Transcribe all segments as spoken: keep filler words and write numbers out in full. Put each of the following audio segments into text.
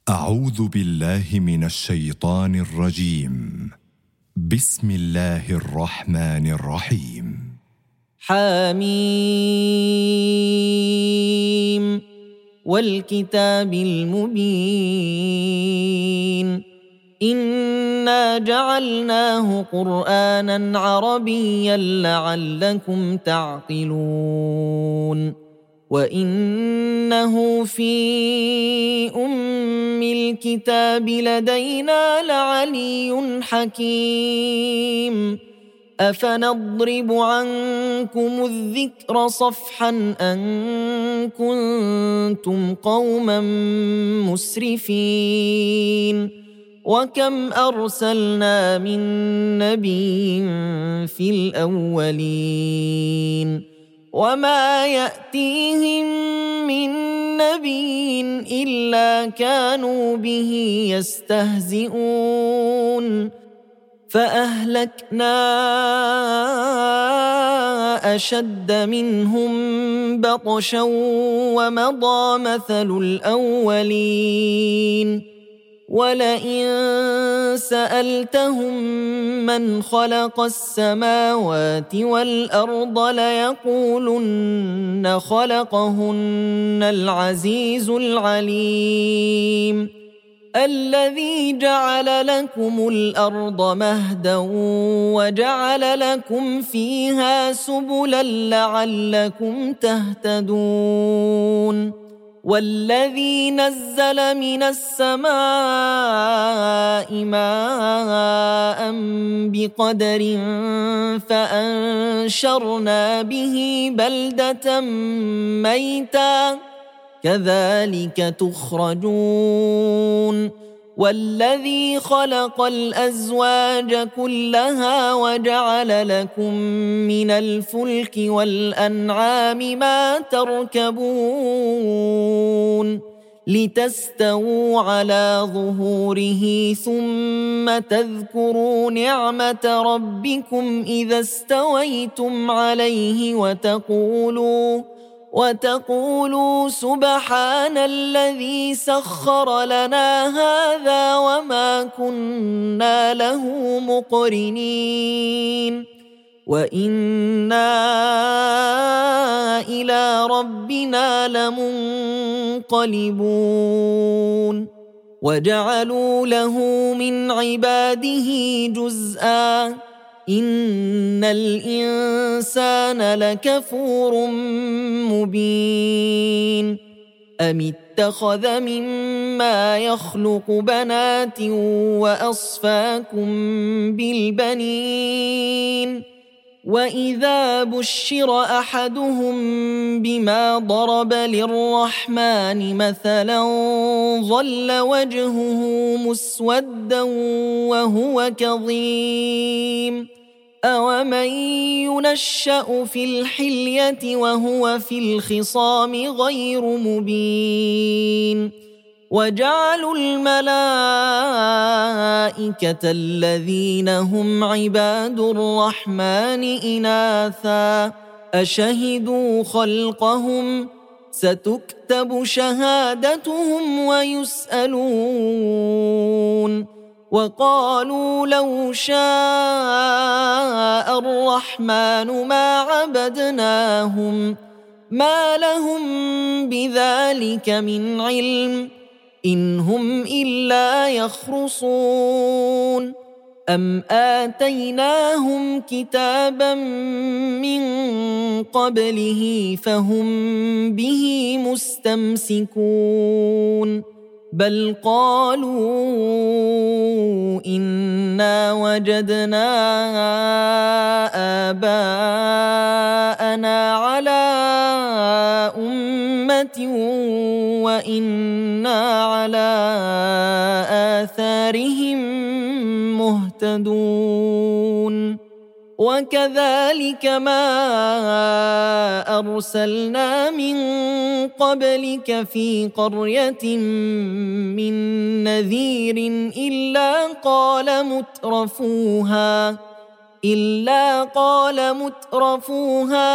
أعوذ بالله من الشيطان الرجيم. بسم الله الرحمن الرحيم. حميم والكتاب المبين إنا جعلناه قرآنا عربيا لعلكم تعقلون وإنه في أم الكتاب لدينا لعلي حكيم أفنضرب عنكم الذكر صفحا أن كنتم قوما مسرفين وكم أرسلنا من نبي في الأولين وما يأتيهم من نبي إلا كانوا به يستهزئون فأهلكنا أشد منهم بطشا ومضى مثل الأولين ولئن سألتهم من خلق السماوات والأرض ليقولن خلقهن العزيز العليم الذي جعل لكم الأرض مهدا وجعل لكم فيها سبلا لعلكم تهتدون والذي نزل من السماء ماء بقدر فأنشرنا به بلدة ميتا كذلك تخرجون والذي خلق الأزواج كلها وجعل لكم من الفلك والأنعام ما تركبون لتستووا على ظهوره ثم تذكروا نعمة ربكم إذا استويتم عليه وتقولوا وتقولوا سبحان الذي سخر لنا هذا وما كنا له مقرنين وإنا إلى ربنا لمنقلبون وجعلوا له من عباده جزءا إن الإنسان لكفور مبين أم اتخذ مما يخلق بنات وأصفاكم بالبنين وإذا بشر أحدهم بما ضرب للرحمن مثلا ظل وجهه مسودا وهو كظيم أومن ينشأ في الحلية وهو في الخصام غير مبين وجعلوا الملائكة الذين هم عباد الرحمن إناثا أشهدوا خلقهم ستكتب شهادتهم ويسألون وقالوا لو شاء الرحمن ما عبدناهم ما لهم بذلك من علم إن هم إلا يخرصون أم آتيناهم كتابا من قبله فهم به مستمسكون بل قالوا إنا وجدنا آباءنا على أمة وإنا على آثارهم مهتدون وكذلك ما أرسلنا من قبلك في قرية من نذير إلا قال مترفوها إلا قال مترفوها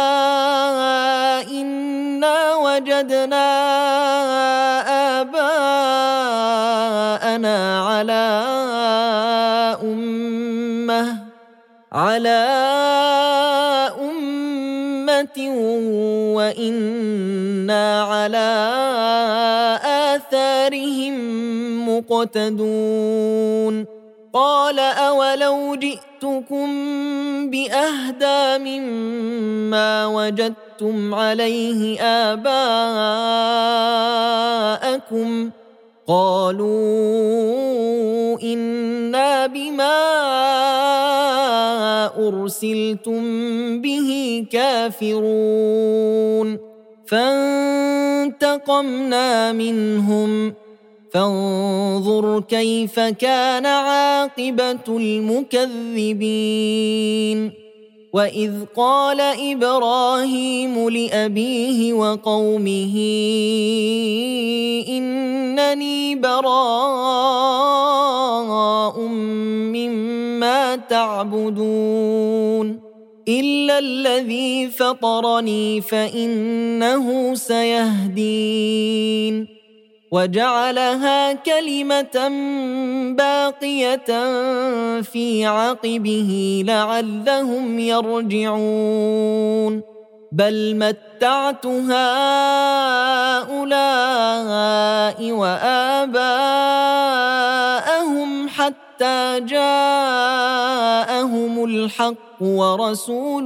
إنا وجدنا آباءنا لنا على أمة على أمة وإنا على آثارهم مقتدون قال أولو جئتكم بأهدى مما وجدتم عليه آباءكم قالوا إنا بما أرسلتم به كافرون فانتقمنا منهم فانظر كيف كان عاقبة المكذبين وإذ قال إبراهيم لأبيه وقومه إنني براء مما تعبدون إلا الذي فطرني فإنه سيهدين وجعلها كلمة باقية في عقبه لعلهم يرجعون بل متعت هؤلاء وآباءهم حتى جاءهم الحق ورسول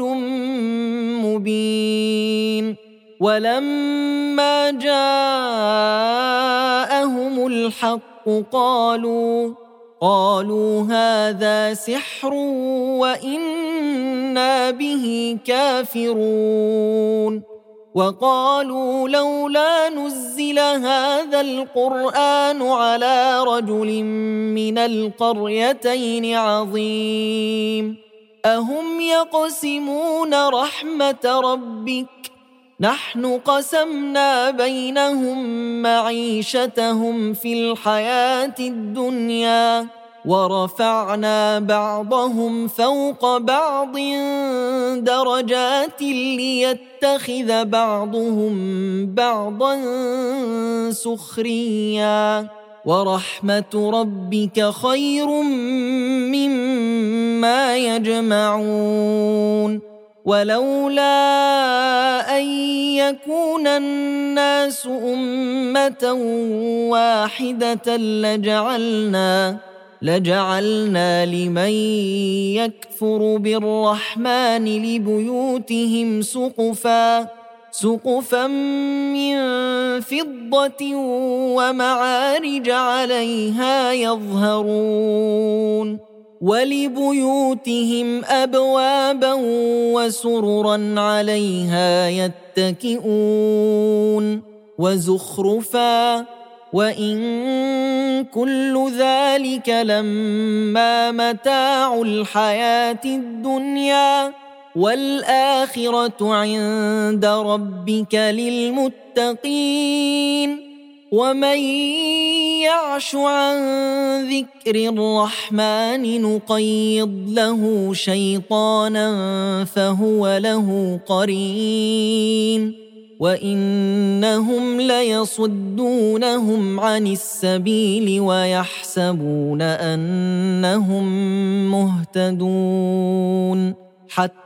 مبين ولما جاءهم الحق قالوا قالوا هذا سحر وإنا به كافرون وقالوا لولا نزل هذا القرآن على رجل من القريتين عظيم أهم يقسمون رحمة ربك نحن قسمنا بينهم معيشتهم في الحياة الدنيا ورفعنا بعضهم فوق بعض درجات ليتخذ بعضهم بعضا سخريا ورحمة ربك خير مما يجمعون ولولا أن يكون الناس أمة واحدة لجعلنا لجعلنا لمن يكفر بالرحمن لبيوتهم سقفا سقفا من فضة ومعارج عليها يظهرون ولبيوتهم أبوابا وسررا عليها يتكئون وزخرفا وإن كل ذلك لما متاع الحياة الدنيا والآخرة عند ربك للمتقين ومن يعش عن ذكر الرحمن نقيض له شيطانا فهو له قرين وإنهم ليصدونهم عن السبيل ويحسبون أنهم مهتدون حتى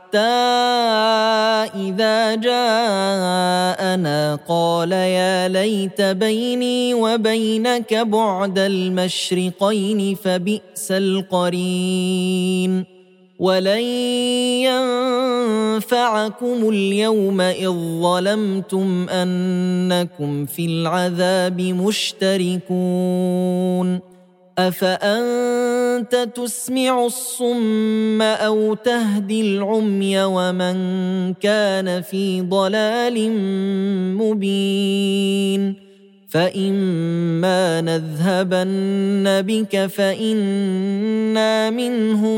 إذا جاءنا قال يا ليت بيني وبينك بعد المشرقين فبئس القرين ولن ينفعكم اليوم إذ ظلمتم أنكم في العذاب مشتركون أفأنت تسمع الصم أو تهدي العمي ومن كان في ضلال مبين فإما نذهبن بك فإنا منهم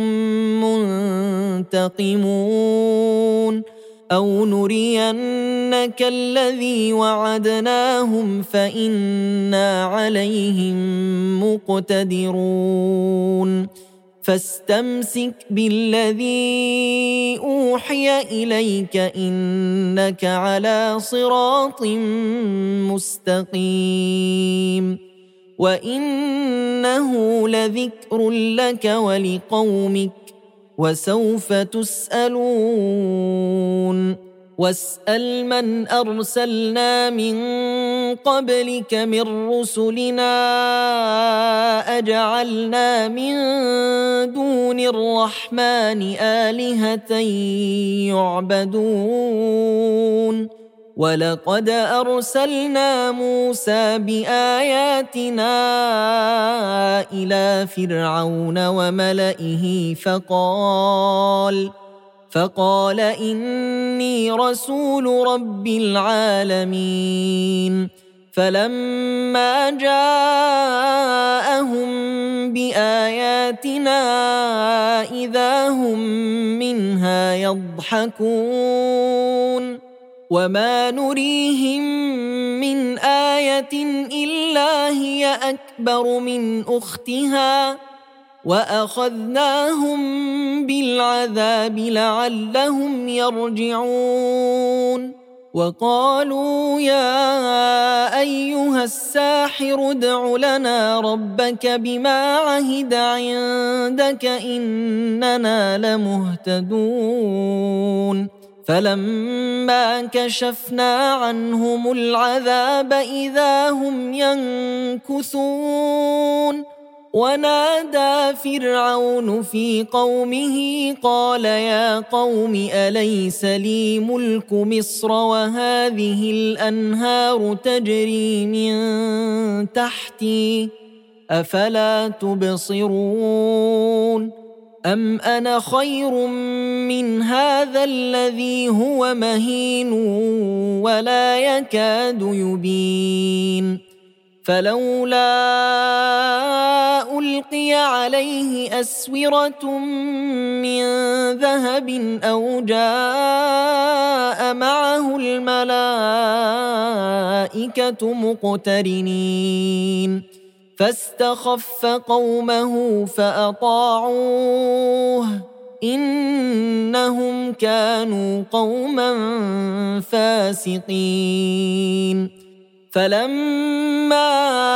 منتقمون أو نرينك الذي وعدناهم فإنا عليهم مقتدرون فاستمسك بالذي أوحي إليك إنك على صراط مستقيم وإنه لذكر لك ولقومك وسوف تسألون واسأل من أرسلنا من قبلك من رسلنا أجعلنا من دون الرحمن آلهة يعبدون ولقد أرسلنا موسى بآياتنا إلى فرعون وملئه فقال فقال إني رسول رب العالمين فلما جاءهم بآياتنا إذا هم منها يضحكون وما نريهم من آية إلا هي أكبر من أختها وأخذناهم بالعذاب لعلهم يرجعون وقالوا يا أيها الساحر ادع لنا ربك بما عهد عندك إننا لمهتدون فلما كشفنا عنهم العذاب إذا هم ينكثون ونادى فرعون في قومه قال يا قوم أليس لي ملك مصر وهذه الأنهار تجري من تحتي أفلا تبصرون أم أنا خير من هذا الذي هو مهين ولا يكاد يبين فلولا ألقي عليه أسورة من ذهب أو جاء معه الملائكة مقترنين فاستخف قومه فأطاعوه إنهم كانوا قوما فاسقين فلما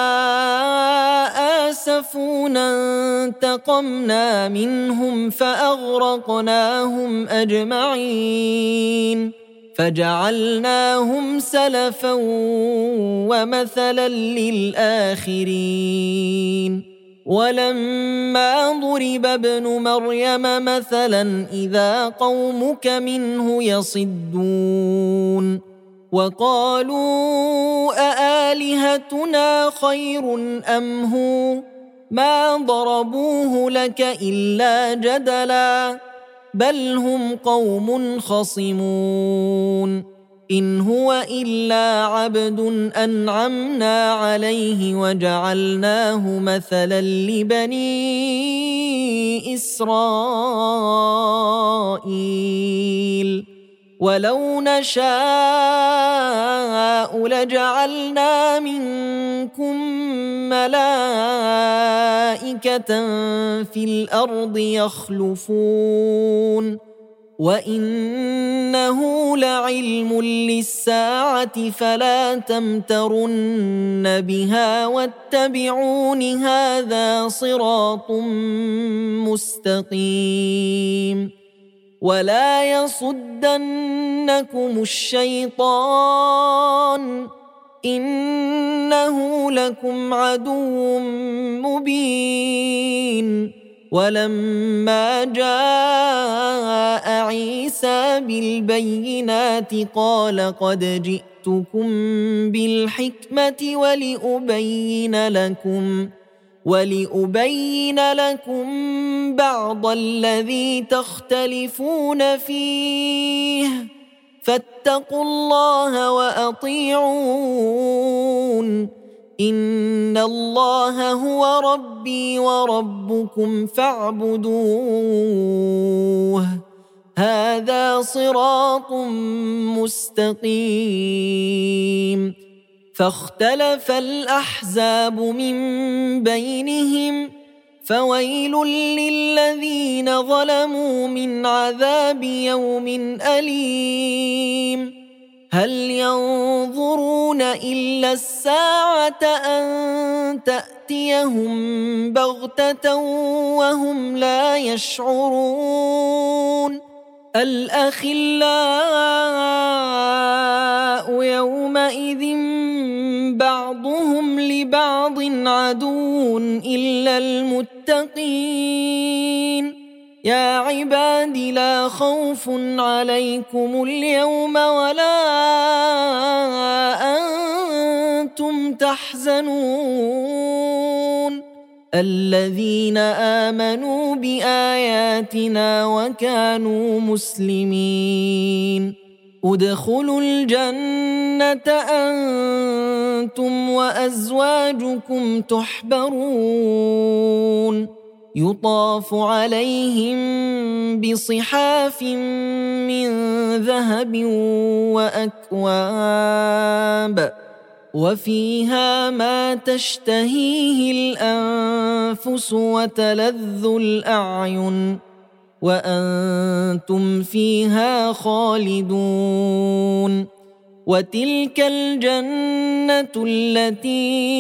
آسفونا انتقمنا منهم فأغرقناهم أجمعين فجعلناهم سلفا ومثلا للآخرين ولما ضرب ابن مريم مثلا إذا قومك منه يصدون وقالوا أآلهتنا خير أم هو ما ضربوه لك إلا جدلا بل هم قوم خصمون إن هو إلا عبد أنعمنا عليه وجعلناه مثلا لبني إسرائيل ولو نشاء لجعلنا منكم ملائكة في الأرض يخلفون وإنه لعلم للساعة فلا تمترن بها واتبعون هذا صراط مستقيم ولا يصدنكم الشيطان إنه لكم عدو مبين ولما جاء عيسى بالبينات قال قد جئتكم بالحكمة ولأبين لكم ولأبين لكم بعض الذي تختلفون فيه فاتقوا الله وأطيعون إن الله هو ربي وربكم فاعبدوه هذا صراط مستقيم فاختلف الأحزاب من بينهم فويل للذين ظلموا من عذاب يوم أليم هل ينظرون إلا الساعة أن تأتيهم بغتة وهم لا يشعرون الأخلاء يومئذ بعضهم لبعض عدو إلا المتقين يا عباد لا خوف عليكم اليوم ولا أنتم تحزنون الذين آمنوا بآياتنا وكانوا مسلمين ادخلوا الجنة أنتم وأزواجكم تحبرون يطاف عليهم بصحاف من ذهب وأكواب وفيها ما تشتهيه الأنفس وتلذ الأعين وأنتم فيها خالدون وتلك الجنة التي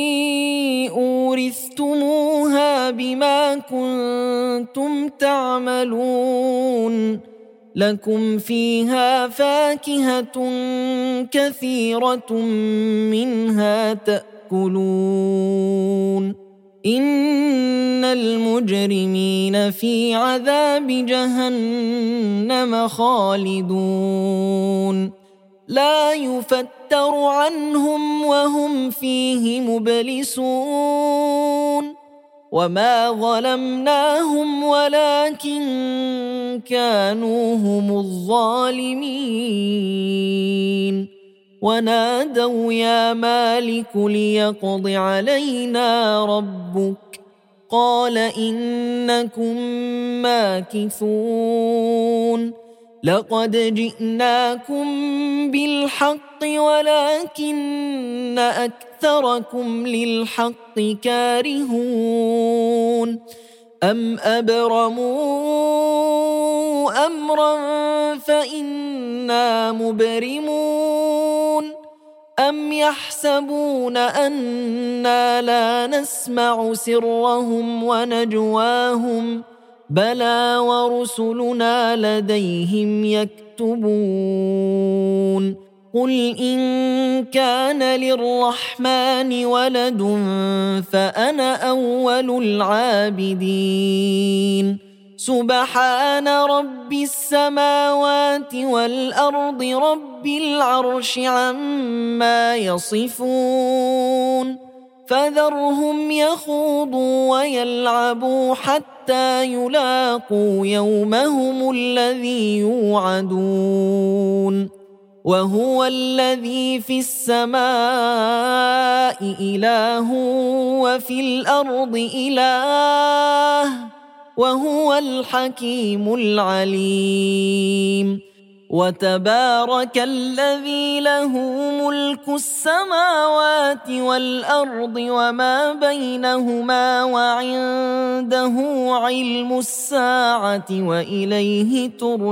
أورثتموها بما كنتم تعملون لكم فيها فاكهة كثيرة منها تأكلون إن المجرمين في عذاب جهنم خالدون لا يفتر عنهم وهم فيه مبلسون وما ظلمناهم ولكن كانوا هم الظالمين ونادوا يا مالك ليقض علينا ربك قال إنكم ماكثون لقد جئناكم بالحق ولكن أكثركم للحق كارهون أم أبرموا أمرا فإنا مبرمون أم يحسبون أنا لا نسمع سرهم ونجواهم بلى ورسلنا لديهم يكتبون قل إن كان للرحمن ولد فأنا أول العابدين سبحان رب السماوات والأرض رب العرش عما يصفون فذرهم يخوضوا ويلعبوا حتى يلاقوا يومهم الذي يوعدون وهو الذي في السماء إله وفي الأرض إله وهو الحكيم العليم وتبارك الذي له ملك السماوات والأرض وما بينهما وعنده علم الساعة وإليه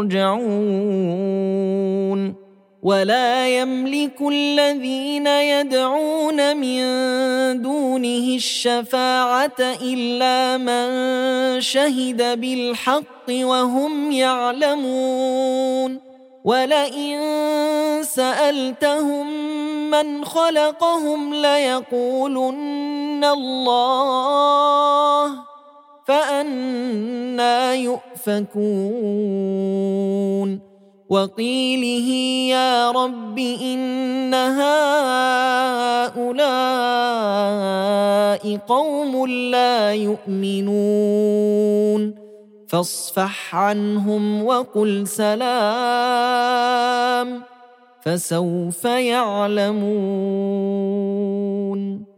ترجعون ولا يملك الذين يدعون من دونه الشفاعة إلا من شهد بالحق وهم يعلمون ولئن سألتهم من خلقهم ليقولن الله فأنى يؤفكون وقيله يا رب إن هؤلاء قوم لا يؤمنون فاصفح عنهم وقل سلام فسوف يعلمون.